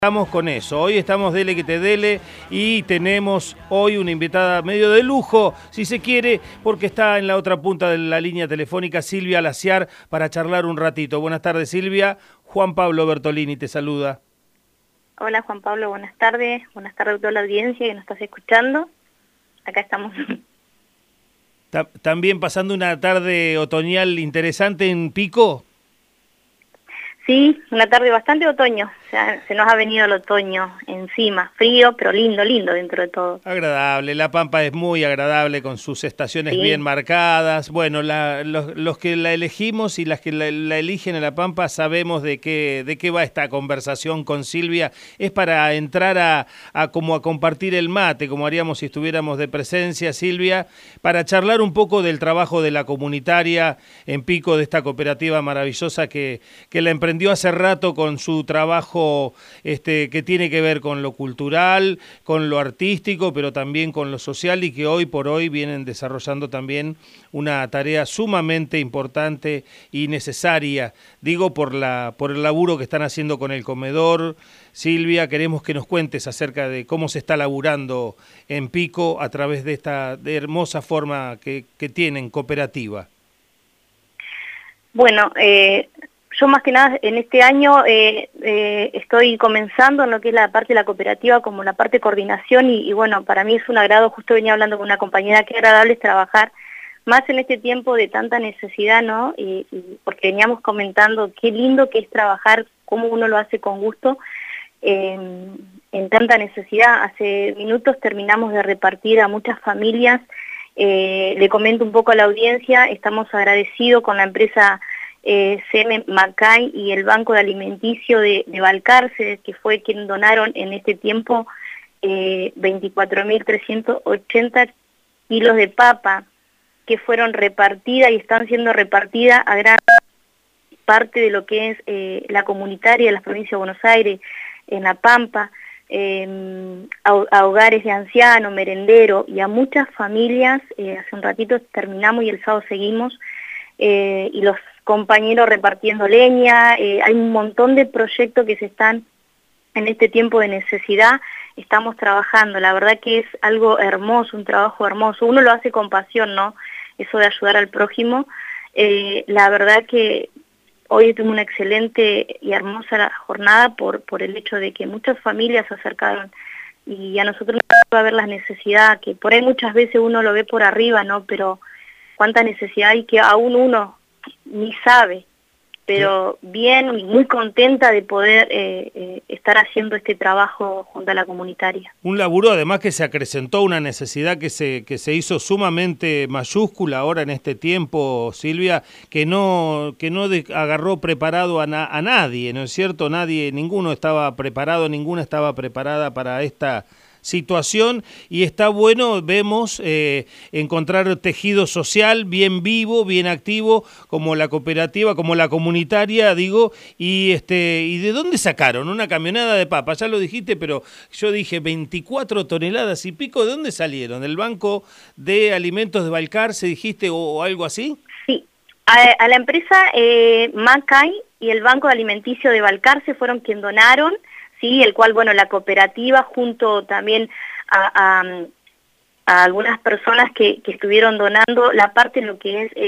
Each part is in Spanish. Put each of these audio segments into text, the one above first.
Estamos con eso, hoy estamos dele que te dele y tenemos hoy una invitada medio de lujo, si se quiere, porque está en la otra punta de la línea telefónica Silvia Laciar para charlar un ratito. Buenas tardes, Silvia. Juan Pablo Bertolini te saluda. Hola Juan Pablo, buenas tardes a toda la audiencia que nos estás escuchando. Acá estamos. También pasando una tarde otoñal interesante en Pico. Sí, una tarde bastante otoño, o sea, se nos ha venido el otoño encima, frío, pero lindo, lindo dentro de todo. Agradable, La Pampa es muy agradable con sus estaciones bien marcadas. Bueno, los que la elegimos y las que la eligen en La Pampa sabemos de qué va esta conversación con Silvia. Es para entrar a compartir el mate, como haríamos si estuviéramos de presencia, Silvia, para charlar un poco del trabajo de la comunitaria en Pico, de esta cooperativa maravillosa que la emprendió hace rato con su trabajo que tiene que ver con lo cultural, con lo artístico, pero también con lo social, y que hoy por hoy vienen desarrollando también una tarea sumamente importante y necesaria. Digo, por el laburo que están haciendo con el comedor. Silvia, queremos que nos cuentes acerca de cómo se está laburando en Pico a través de esta hermosa forma que tienen, cooperativa. Bueno, yo más que nada en este año estoy comenzando en lo que es la parte de la cooperativa como la parte de coordinación y bueno, para mí es un agrado, justo venía hablando con una compañera, qué agradable es trabajar más en este tiempo de tanta necesidad, ¿no? Y porque veníamos comentando qué lindo que es trabajar, cómo uno lo hace con gusto en tanta necesidad. Hace minutos terminamos de repartir a muchas familias, le comento un poco a la audiencia, estamos agradecidos con la empresa CM Macay y el Banco de Alimenticio de Balcarce, que fue quien donaron en este tiempo 24.380 kilos de papa que fueron repartidas y están siendo repartidas a gran parte de lo que es la comunitaria de las provincias de Buenos Aires, en La Pampa, a hogares de ancianos, merenderos y a muchas familias. Hace un ratito terminamos y el sábado seguimos, y los compañeros repartiendo leña. Hay un montón de proyectos que se están en este tiempo de necesidad, estamos trabajando. La verdad que es algo hermoso, un trabajo hermoso, uno lo hace con pasión, ¿no? Eso de ayudar al prójimo. La verdad que hoy tuvimos una excelente y hermosa jornada por el hecho de que muchas familias se acercaron y a nosotros nos va a ver las necesidades, que por ahí muchas veces uno lo ve por arriba, ¿no? Pero cuánta necesidad hay que aún uno ni sabe, pero bien y muy contenta de poder estar haciendo este trabajo junto a la comunitaria. Un laburo además que se acrecentó, una necesidad que se hizo sumamente mayúscula ahora en este tiempo, Silvia, que no agarró preparado a nadie, ¿no es cierto? Ninguno estaba preparado, ninguna estaba preparada para esta situación, y está bueno, vemos, encontrar tejido social bien vivo, bien activo, como la cooperativa, como la comunitaria, digo, y ¿de dónde sacaron una camionada de papa? Ya lo dijiste, pero yo dije 24 toneladas y pico, ¿de dónde salieron? ¿Del Banco de Alimentos de Balcarce, dijiste, o algo así? Sí, a la empresa Macay y el Banco de Alimenticio de Balcarce fueron quien donaron, sí, el cual, bueno, la cooperativa junto también a algunas personas que estuvieron donando la parte de lo que es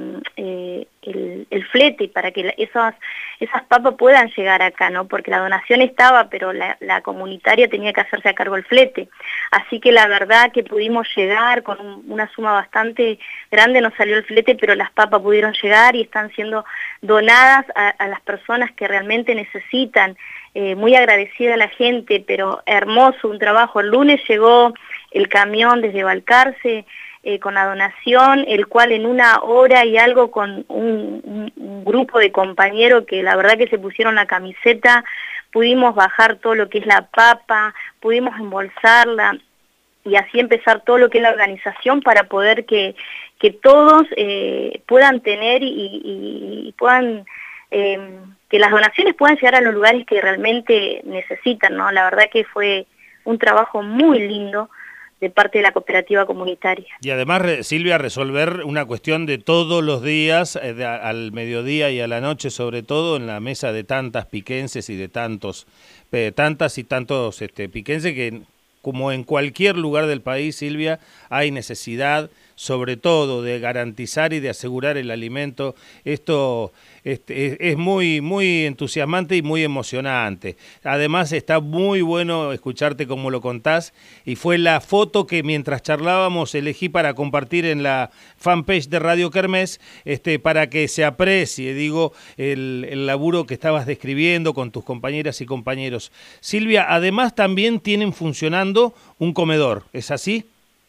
el flete para que esas papas puedan llegar acá, ¿no? Porque la donación estaba, pero la comunitaria tenía que hacerse a cargo del flete. Así que la verdad que pudimos llegar con una suma bastante grande, nos salió el flete, pero las papas pudieron llegar y están siendo donadas a las personas que realmente necesitan. Muy agradecida a la gente, pero hermoso, un trabajo. El lunes llegó el camión desde Balcarce con la donación, el cual en una hora y algo con un grupo de compañeros que la verdad que se pusieron la camiseta, pudimos bajar todo lo que es la papa, pudimos embolsarla y así empezar todo lo que es la organización para poder que todos puedan tener y puedan... que las donaciones puedan llegar a los lugares que realmente necesitan, ¿no? La verdad que fue un trabajo muy lindo de parte de la cooperativa comunitaria. Y además, Silvia, resolver una cuestión de todos los días, al mediodía y a la noche, sobre todo en la mesa de tantas piquenses y de tantos tantas y tantos piquenses que, como en cualquier lugar del país, Silvia, hay necesidad, sobre todo, de garantizar y de asegurar el alimento. Esto es muy, muy entusiasmante y muy emocionante. Además, está muy bueno escucharte como lo contás, y fue la foto que mientras charlábamos elegí para compartir en la fanpage de Radio Kermés, para que se aprecie, digo, el laburo que estabas describiendo con tus compañeras y compañeros. Silvia, además también tienen funcionando un comedor, ¿es así?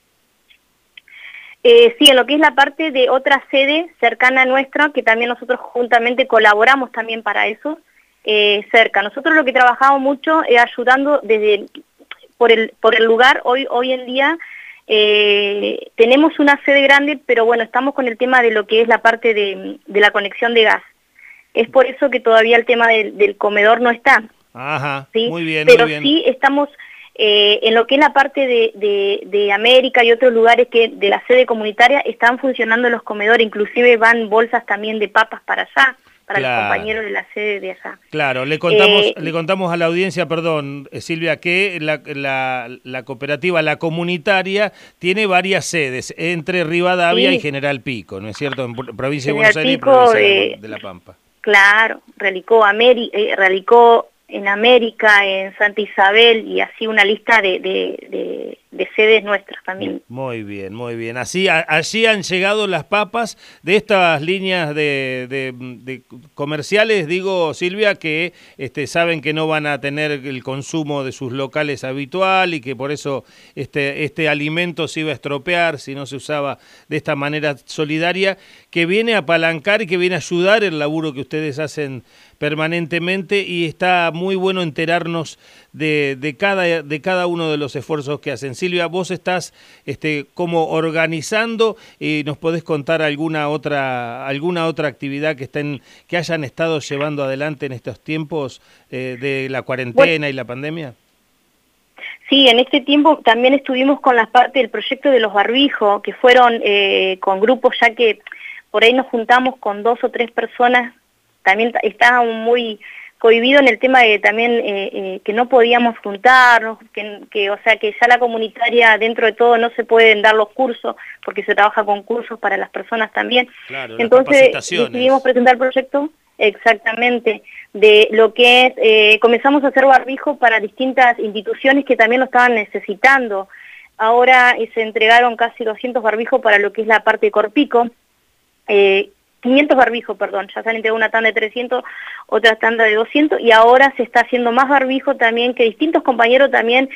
Sí, en lo que es la parte de otra sede cercana a nuestra, que también nosotros juntamente colaboramos también para eso, cerca. Nosotros lo que trabajamos mucho es ayudando por el lugar. Hoy en día tenemos una sede grande, pero bueno, estamos con el tema de lo que es la parte de la conexión de gas. Es por eso que todavía el tema del comedor no está. Ajá, ¿sí? Muy bien, pero muy bien. Sí estamos... en lo que es la parte de América y otros lugares que de la sede comunitaria están funcionando los comedores, inclusive van bolsas también de papas para allá, para los compañeros de la sede de allá. Claro, le contamos a la audiencia, perdón, Silvia, que la cooperativa, la comunitaria, tiene varias sedes entre Rivadavia y General Pico, ¿no es cierto? En provincia de Buenos Aires y provincia de La Pampa. Claro, radicó en América, en Santa Isabel, y así una lista de sedes nuestras también. Muy bien, muy bien. Allí han llegado las papas de estas líneas de comerciales, digo, Silvia, que saben que no van a tener el consumo de sus locales habitual y que por eso este alimento se iba a estropear si no se usaba de esta manera solidaria, que viene a apalancar y que viene a ayudar el laburo que ustedes hacen permanentemente, y está muy bueno enterarnos de cada uno de los esfuerzos que hacen. Silvia, vos estás como organizando, y nos podés contar alguna otra actividad que hayan estado llevando adelante en estos tiempos de la cuarentena y la pandemia. Sí, en este tiempo también estuvimos con la parte del proyecto de los barbijos, que fueron con grupos, ya que por ahí nos juntamos con 2 o 3 personas. También está muy cohibido en el tema de también que no podíamos juntarnos, o sea que ya la comunitaria dentro de todo no se pueden dar los cursos, porque se trabaja con cursos para las personas también. Claro, entonces decidimos presentar el proyecto, exactamente, de lo que es, comenzamos a hacer barbijo para distintas instituciones que también lo estaban necesitando. Ahora se entregaron casi 200 barbijos para lo que es la parte de Corpico, 500 barbijos, perdón, ya se han entregado una tanda de 300, otra tanda de 200, y ahora se está haciendo más barbijo también, que distintos compañeros también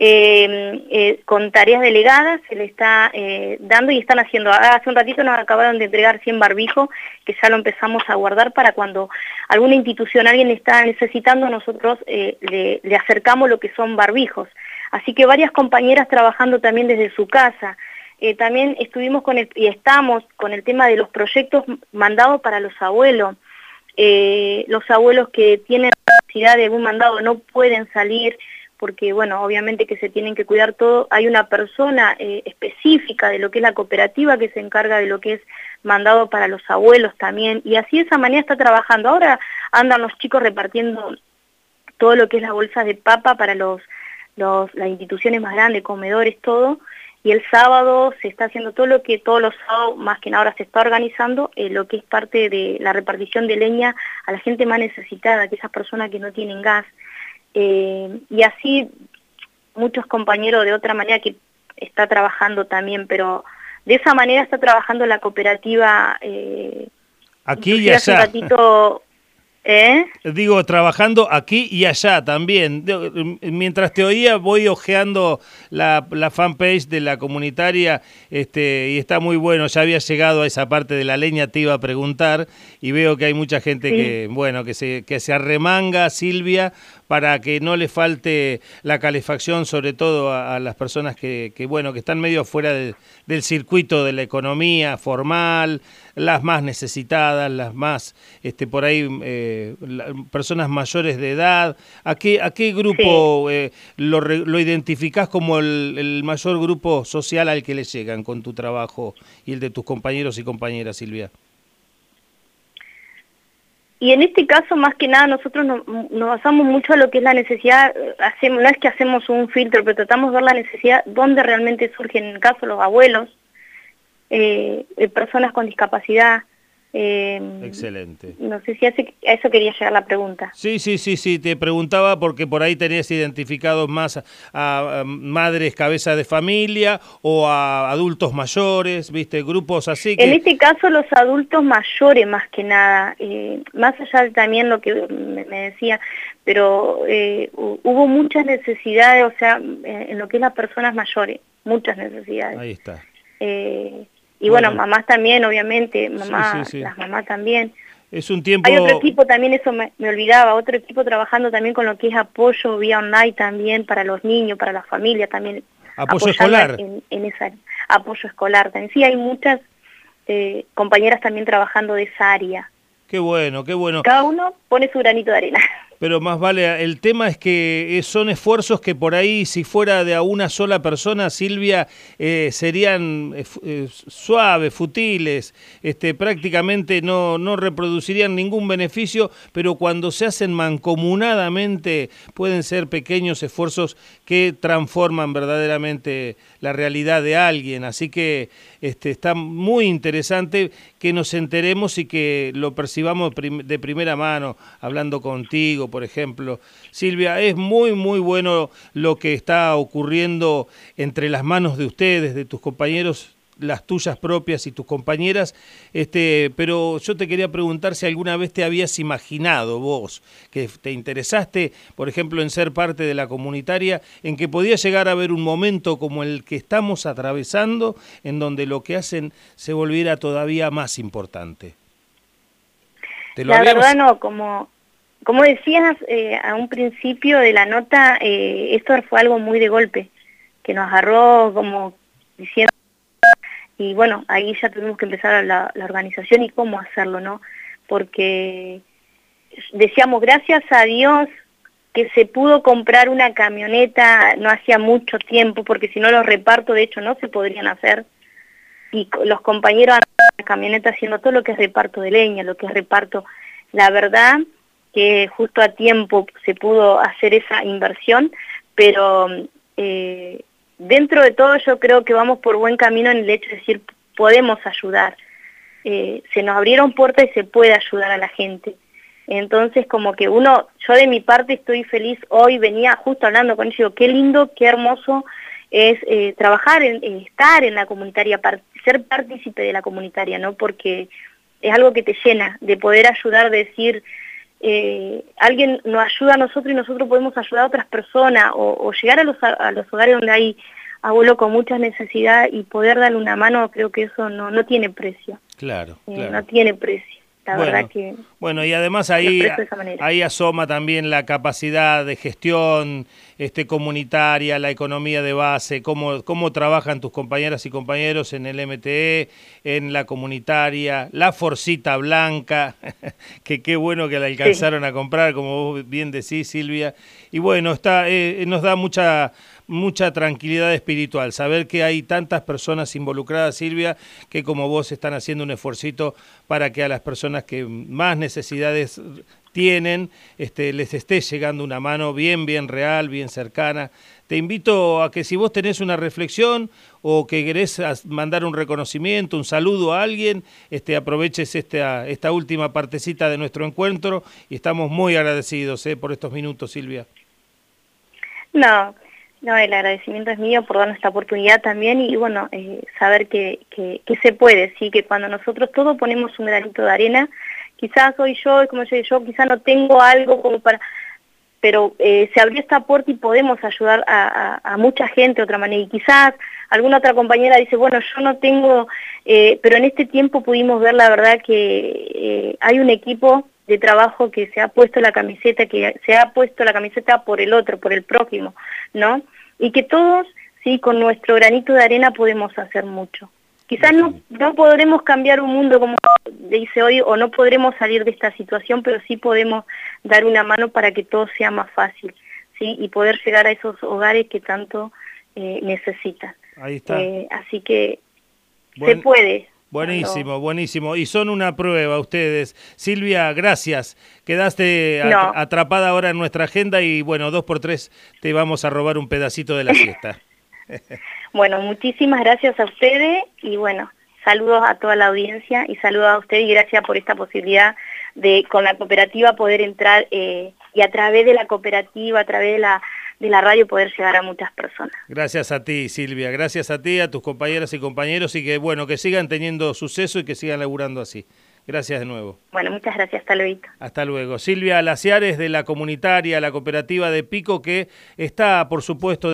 con tareas delegadas se le está dando y están haciendo. Hace un ratito nos acabaron de entregar 100 barbijos, que ya lo empezamos a guardar para cuando alguna institución, alguien está necesitando, nosotros le acercamos lo que son barbijos. Así que varias compañeras trabajando también desde su casa. También estuvimos y estamos con el tema de los proyectos mandados para los abuelos. Los abuelos que tienen necesidad de algún mandado no pueden salir porque, bueno, obviamente que se tienen que cuidar todo. Hay una persona específica de lo que es la cooperativa que se encarga de lo que es mandado para los abuelos también. Y así de esa manera está trabajando. Ahora andan los chicos repartiendo todo lo que es la bolsa de papa para las instituciones más grandes, comedores, todo. Y el sábado se está haciendo todo lo que todos los sábados, más que nada ahora se está organizando, lo que es parte de la repartición de leña a la gente más necesitada, que esas personas que no tienen gas. Y así muchos compañeros de otra manera que está trabajando también, pero de esa manera está trabajando la cooperativa. Aquí y allá. Hace un ratito, Digo, trabajando aquí y allá también. Mientras te oía voy hojeando la fanpage de la comunitaria y está muy bueno. Ya había llegado a esa parte de la leña, te iba a preguntar, y veo que hay mucha gente sí. que se arremanga, Silvia, para que no le falte la calefacción, sobre todo a las personas que están medio fuera del circuito de la economía formal, las más necesitadas, las más por ahí personas mayores de edad. ¿A qué grupo lo identificás como el mayor grupo social al que le llegan con tu trabajo y el de tus compañeros y compañeras, Silvia? Y en este caso, más que nada, nosotros nos basamos mucho en lo que es la necesidad, no es que hacemos un filtro, pero tratamos de ver la necesidad donde realmente surgen, en el caso de los abuelos, personas con discapacidad. Excelente. No sé si a eso quería llegar la pregunta. Sí, te preguntaba porque por ahí tenés identificados más a madres cabeza de familia o a adultos mayores, ¿viste? Grupos así que... En este caso los adultos mayores más que nada, más allá de también lo que me decía, pero hubo muchas necesidades, o sea, en lo que es las personas mayores, muchas necesidades. Ahí está. Y bueno, mamás también, obviamente, Sí. las mamás también. Es un tiempo... Hay otro equipo también, eso me olvidaba, otro equipo trabajando también con lo que es apoyo vía online también para los niños, para la familia también. Apoyo escolar. En esa apoyo escolar también. Sí, hay muchas compañeras también trabajando de esa área. Qué bueno, qué bueno. Cada uno pone su granito de arena. Pero más vale, el tema es que son esfuerzos que por ahí, si fuera de a una sola persona, Silvia, serían suaves, futiles, prácticamente no reproducirían ningún beneficio, pero cuando se hacen mancomunadamente pueden ser pequeños esfuerzos que transforman verdaderamente la realidad de alguien. Así que está muy interesante que nos enteremos y que lo percibamos de primera mano, hablando contigo, por ejemplo. Silvia, es muy bueno lo que está ocurriendo entre las manos de ustedes, de tus compañeros, las tuyas propias y tus compañeras, pero yo te quería preguntar si alguna vez te habías imaginado vos, que te interesaste, por ejemplo, en ser parte de la comunitaria, en que podía llegar a haber un momento como el que estamos atravesando, en donde lo que hacen se volviera todavía más importante. La verdad no, como decías a un principio de la nota, esto fue algo muy de golpe, que nos agarró como diciendo, y bueno, ahí ya tuvimos que empezar la organización y cómo hacerlo, ¿no? Porque decíamos, gracias a Dios que se pudo comprar una camioneta no hacía mucho tiempo, porque si no los repartos de hecho no se podrían hacer, y los compañeros andan en la camioneta haciendo todo lo que es reparto de leña, lo que es reparto, la verdad que justo a tiempo se pudo hacer esa inversión, pero dentro de todo yo creo que vamos por buen camino en el hecho de decir, podemos ayudar, se nos abrieron puertas y se puede ayudar a la gente. Entonces como que yo de mi parte estoy feliz, hoy venía justo hablando con ellos, digo, qué lindo, qué hermoso es trabajar, estar en la comunitaria, ser partícipe de la comunitaria, ¿no? Porque es algo que te llena, de poder ayudar, de decir, alguien nos ayuda a nosotros y nosotros podemos ayudar a otras personas, o llegar a los hogares donde hay abuelo con muchas necesidades y poder darle una mano, creo que eso no tiene precio. Claro. No tiene precio. La verdad que... Bueno, y además ahí asoma también la capacidad de gestión comunitaria, la economía de base, cómo trabajan tus compañeras y compañeros en el MTE, en la comunitaria, la Forcita Blanca, que qué bueno que la alcanzaron a comprar, como vos bien decís, Silvia. Y bueno, nos da mucha tranquilidad espiritual, saber que hay tantas personas involucradas, Silvia, que como vos están haciendo un esfuercito para que a las personas que más necesidades tienen, les esté llegando una mano bien real, bien cercana. Te invito a que si vos tenés una reflexión o que querés mandar un reconocimiento, un saludo a alguien, aproveches esta última partecita de nuestro encuentro y estamos muy agradecidos por estos minutos, Silvia. No, el agradecimiento es mío por darnos esta oportunidad también y bueno, saber que se puede, sí, que cuando nosotros todos ponemos un granito de arena, quizás hoy yo, como yo quizás no tengo algo como para, pero se abrió esta puerta y podemos ayudar a mucha gente de otra manera y quizás alguna otra compañera dice, bueno, yo no tengo, pero en este tiempo pudimos ver la verdad que hay un equipo de trabajo que se ha puesto la camiseta, por el otro, por el prójimo, ¿no? Y que todos, sí, con nuestro granito de arena podemos hacer mucho. Quizás no podremos cambiar un mundo como dice hoy, o no podremos salir de esta situación, pero sí podemos dar una mano para que todo sea más fácil, ¿sí? Y poder llegar a esos hogares que tanto necesitan. Ahí está. Así que se puede. Buenísimo, buenísimo. Y son una prueba ustedes. Silvia, gracias. Quedaste atrapada ahora en nuestra agenda y bueno, 2x3 te vamos a robar un pedacito de la siesta. Bueno, muchísimas gracias a ustedes y bueno, saludos a toda la audiencia y saludos a ustedes y gracias por esta posibilidad de con la cooperativa poder entrar y a través de la cooperativa, a través de la radio poder llegar a muchas personas. Gracias a ti, Silvia, gracias a ti, a tus compañeras y compañeros y que bueno, que sigan teniendo suceso y que sigan laburando así. Gracias de nuevo. Bueno, muchas gracias, hasta luego. Hasta luego. Silvia Laciares de la comunitaria, la cooperativa de Pico, que está, por supuesto,